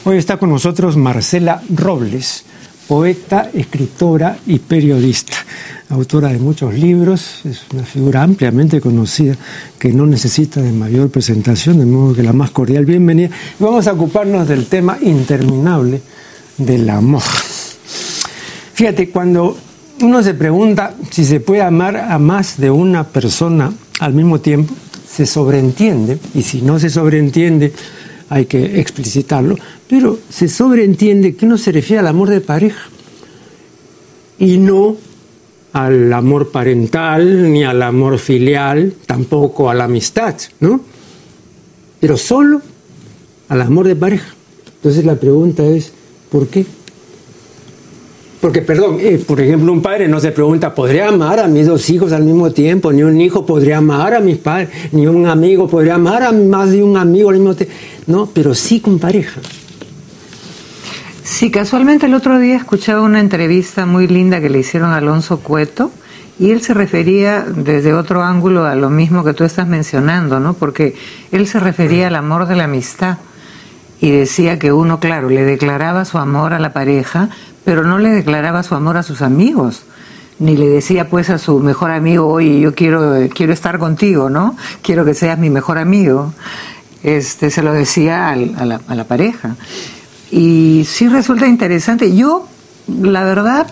Hoy está con nosotros Marcela Robles, poeta, escritora y periodista, autora de muchos libros. Es una figura ampliamente conocida que no necesita de mayor presentación, de modo que la más cordial bienvenida. Vamos a ocuparnos del tema interminable del amor. Fíjate, cuando uno se pregunta si se puede amar a más de una persona al mismo tiempo, se sobreentiende, y si no se sobreentiende hay que explicitarlo, pero se sobreentiende que uno se refiere al amor de pareja y no al amor parental, ni al amor filial, tampoco a la amistad, ¿no? Pero solo al amor de pareja. Entonces la pregunta es, ¿por qué? Porque, perdón, por ejemplo, un padre no se pregunta, ¿podría amar a mis dos hijos al mismo tiempo? Ni un hijo podría amar a mis padres, ni un amigo podría amar a más de un amigo al mismo tiempo. No, pero sí con pareja. Sí, casualmente el otro día escuchaba una entrevista muy linda que le hicieron a Alonso Cueto, y él se refería desde otro ángulo a lo mismo que tú estás mencionando, ¿no? Porque él se refería al amor de la amistad y decía que uno, claro, le declaraba su amor a la pareja, pero no le declaraba su amor a sus amigos, ni le decía pues a su mejor amigo, oye, yo quiero estar contigo, ¿no? Quiero que seas mi mejor amigo. Se lo decía a la pareja. Y sí resulta interesante. Yo, la verdad,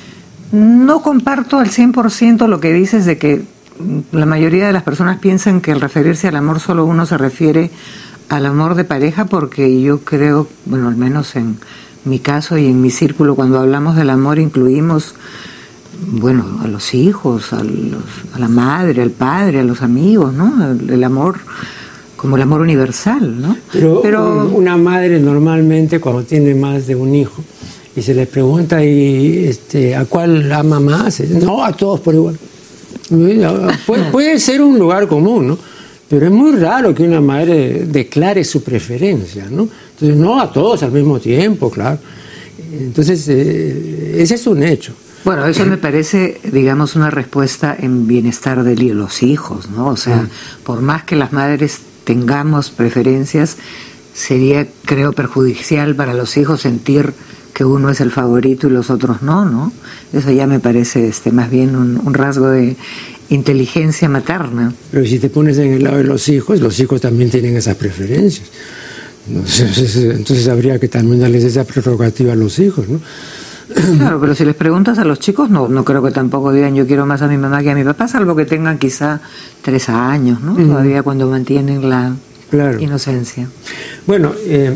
no comparto al 100% lo que dices de que la mayoría de las personas piensan que al referirse al amor solo uno se refiere al amor de pareja, porque yo creo, bueno, al menos en mi caso y en mi círculo, cuando hablamos del amor incluimos, bueno, a los hijos, a la madre, al padre, a los amigos, ¿no? El amor como el amor universal, ¿no? Pero una madre normalmente, cuando tiene más de un hijo y se le pregunta ¿a cuál ama más? No, a todos por igual. Puede ser un lugar común, ¿no? Pero es muy raro que una madre declare su preferencia, ¿no? Entonces, no a todos al mismo tiempo, claro. Entonces, ese es un hecho. Bueno, eso me parece, digamos, una respuesta en bienestar de los hijos, ¿no? O sea, por más que las madres tengamos preferencias, sería, creo, perjudicial para los hijos sentir que uno es el favorito y los otros no, ¿no? Eso ya me parece más bien un rasgo de inteligencia materna. Pero si te pones en el lado de los hijos también tienen esas preferencias. Entonces habría que también darles esa prerrogativa a los hijos, ¿no? Claro, pero si les preguntas a los chicos, no creo que tampoco digan yo quiero más a mi mamá que a mi papá, salvo que tengan quizá 3 años, ¿no? Todavía cuando mantienen la inocencia. Bueno,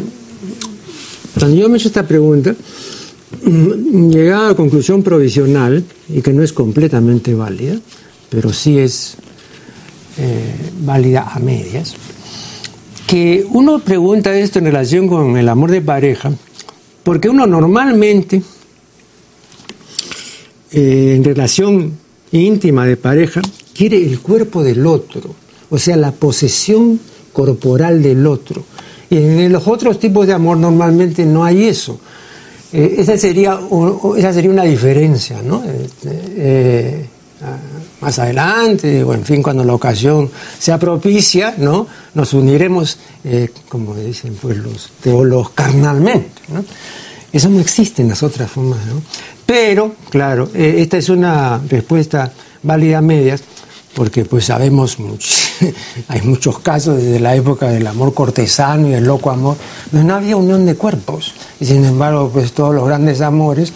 cuando yo me he hecho esta pregunta, llegaba a la conclusión provisional, y que no es completamente válida, pero sí es válida a medias, que uno pregunta esto en relación con el amor de pareja, porque uno normalmente, en relación íntima de pareja, quiere el cuerpo del otro, o sea, la posesión corporal del otro. Y en los otros tipos de amor normalmente no hay eso. Esa sería una diferencia, ¿no? Más adelante, o en fin, cuando la ocasión sea propicia, ¿no? Nos uniremos, como dicen pues los teólogos, carnalmente, ¿no? Eso no existe en las otras formas, ¿no? Pero, claro, esta es una respuesta válida a medias, porque pues sabemos, hay muchos casos desde la época del amor cortesano y el loco amor, donde no había unión de cuerpos, y sin embargo pues todos los grandes amores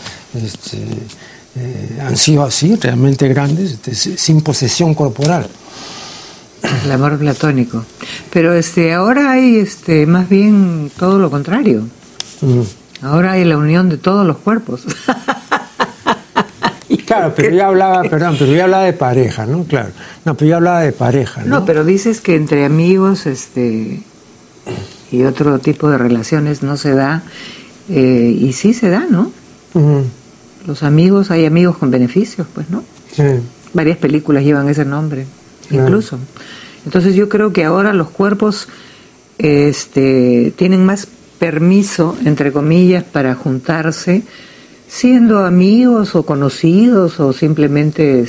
han sido así, realmente grandes, sin posesión corporal. El amor platónico. Pero ahora hay más bien todo lo contrario. Ahora hay la unión de todos los cuerpos. Claro, pero yo hablaba de pareja, ¿no? Claro. No, pero yo hablaba de pareja, ¿no? No, pero dices que entre amigos y otro tipo de relaciones no se da, y sí se da, ¿no? Los amigos, hay amigos con beneficios, pues, ¿no? Sí. Varias películas llevan ese nombre, incluso. Entonces yo creo que ahora los cuerpos tienen más permiso, entre comillas, para juntarse, siendo amigos o conocidos o simplemente,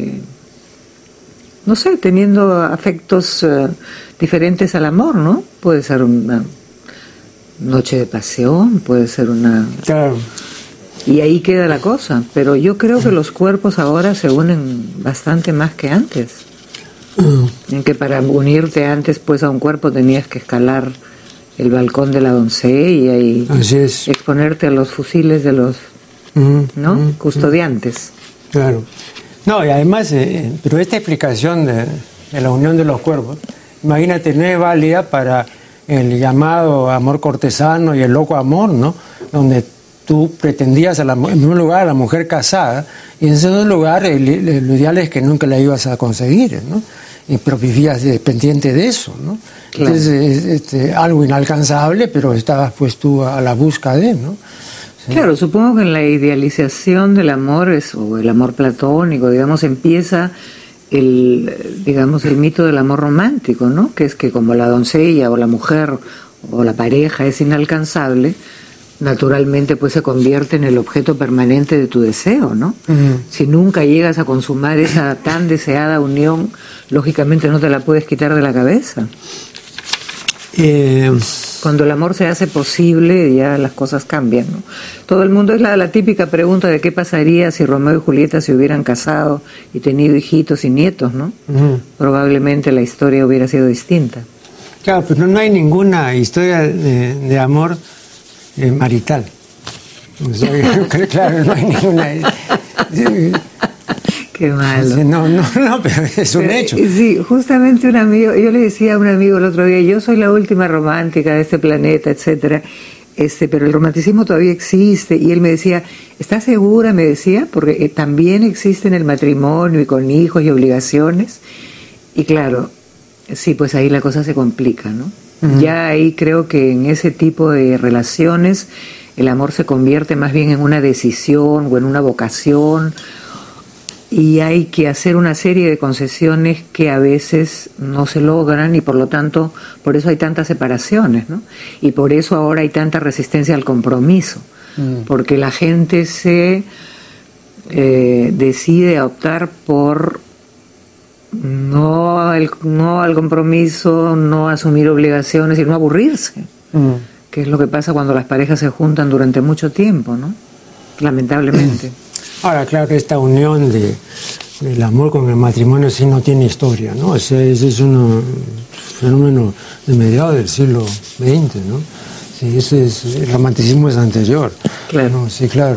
no sé, teniendo afectos diferentes al amor, ¿no? Puede ser noche de pasión, puede ser una... Claro. Y ahí queda la cosa, pero yo creo que los cuerpos ahora se unen bastante más que antes. En que para unirte antes pues a un cuerpo tenías que escalar el balcón de la doncella y exponerte a los fusiles de los custodiantes. Claro. No, y además, pero esta explicación de la unión de los cuerpos, imagínate, no es válida para el llamado amor cortesano y el loco amor, ¿no? Donde tú pretendías, en primer lugar, a la mujer casada, y en segundo lugar, lo ideal es que nunca la ibas a conseguir, ¿no? Pero vivías pendiente de eso, ¿no? Claro. Entonces, algo inalcanzable, pero estabas pues tú a la busca de, ¿no? Sí. Claro, supongo que en la idealización del amor, o el amor platónico, digamos, empieza el mito del amor romántico, ¿no? Que es que como la doncella o la mujer o la pareja es inalcanzable, naturalmente pues se convierte en el objeto permanente de tu deseo, ¿no? Si nunca llegas a consumar esa tan deseada unión, lógicamente no te la puedes quitar de la cabeza. Cuando el amor se hace posible, ya las cosas cambian, ¿no? Todo el mundo es la típica pregunta de qué pasaría si Romeo y Julieta se hubieran casado y tenido hijitos y nietos, ¿no? Probablemente la historia hubiera sido distinta. Claro, pero no hay ninguna historia de amor marital. O sea, claro, no hay ninguna. Qué malo. No, pero es un hecho. Sí, justamente un amigo, yo le decía a un amigo el otro día, yo soy la última romántica de este planeta, etcétera, pero el romanticismo todavía existe, y él me decía, ¿estás segura? Me decía, porque también existe en el matrimonio y con hijos y obligaciones, y claro, sí, pues ahí la cosa se complica, ¿no? Ya ahí creo que en ese tipo de relaciones el amor se convierte más bien en una decisión o en una vocación, y hay que hacer una serie de concesiones que a veces no se logran, y por lo tanto por eso hay tantas separaciones, ¿no? Y por eso ahora hay tanta resistencia al compromiso, porque la gente se decide a optar por no al compromiso, no asumir obligaciones y no aburrirse, que es lo que pasa cuando las parejas se juntan durante mucho tiempo, ¿no? Lamentablemente. Ahora, claro que esta unión del amor con el matrimonio sí no tiene historia, ¿no? Ese es un fenómeno de mediados del siglo XX, ¿no? Sí, el romanticismo es anterior. Claro. ¿No? Sí, claro.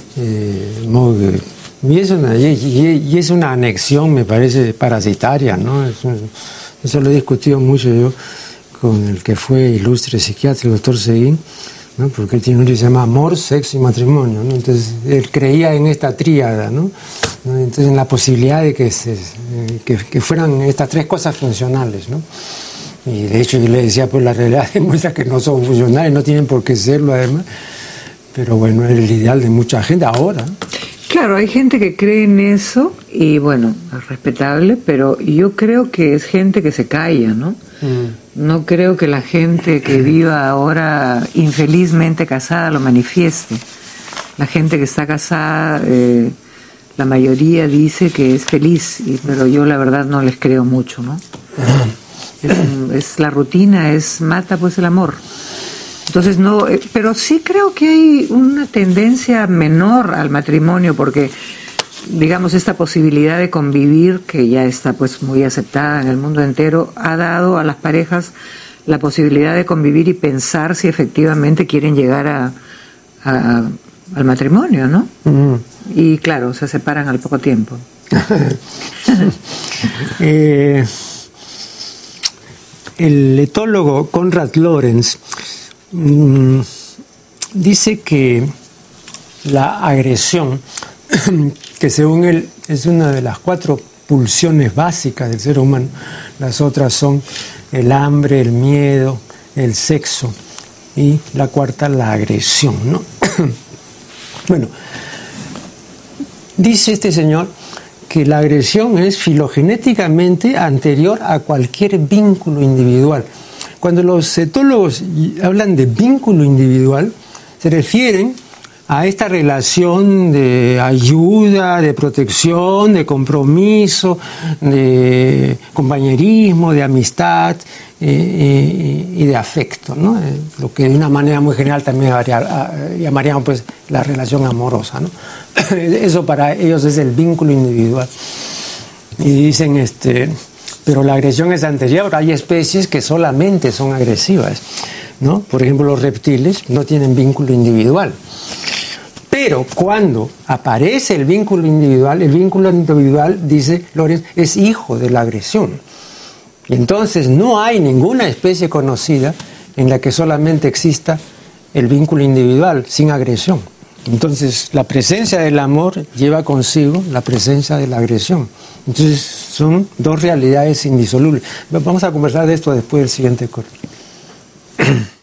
Y es una anexión, me parece, parasitaria, ¿no? Eso lo he discutido mucho yo con el que fue ilustre psiquiatra, el doctor Seguín, ¿no? Porque él tiene un libro que se llama Amor, Sexo y Matrimonio, ¿no? Entonces él creía en esta tríada, ¿no? Entonces en la posibilidad de que fueran estas tres cosas funcionales, ¿no? Y de hecho yo le decía, pues la realidad demuestra que no son funcionales, no tienen por qué serlo además, pero bueno, es el ideal de mucha gente ahora. Claro, hay gente que cree en eso y bueno, es respetable, pero yo creo que es gente que se calla, ¿no? No creo que la gente que viva ahora infelizmente casada lo manifieste. La gente que está casada, la mayoría dice que es feliz, pero yo la verdad no les creo mucho, ¿no? Es la rutina, mata pues el amor. Entonces no, pero sí creo que hay una tendencia menor al matrimonio, porque digamos esta posibilidad de convivir, que ya está pues muy aceptada en el mundo entero, ha dado a las parejas la posibilidad de convivir y pensar si efectivamente quieren llegar al matrimonio, ¿no? Y claro, se separan al poco tiempo. El etólogo Konrad Lorenz dice que la agresión, que según él es una de las 4 pulsiones básicas del ser humano, las otras son el hambre, el miedo, el sexo y la cuarta, la agresión, ¿no? Bueno, dice este señor que la agresión es filogenéticamente anterior a cualquier vínculo individual. Cuando los etólogos hablan de vínculo individual, se refieren a esta relación de ayuda, de protección, de compromiso, de compañerismo, de amistad y de afecto, ¿no? Lo que de una manera muy general también llamaríamos pues la relación amorosa, ¿no? Eso para ellos es el vínculo individual. Y dicen, pero la agresión es anterior. Hay especies que solamente son agresivas, ¿no? Por ejemplo, los reptiles no tienen vínculo individual. Pero cuando aparece el vínculo individual, dice Lorenz, es hijo de la agresión. Y entonces no hay ninguna especie conocida en la que solamente exista el vínculo individual, sin agresión. Entonces la presencia del amor lleva consigo la presencia de la agresión. Entonces son dos realidades indisolubles. Vamos a conversar de esto después del siguiente corte.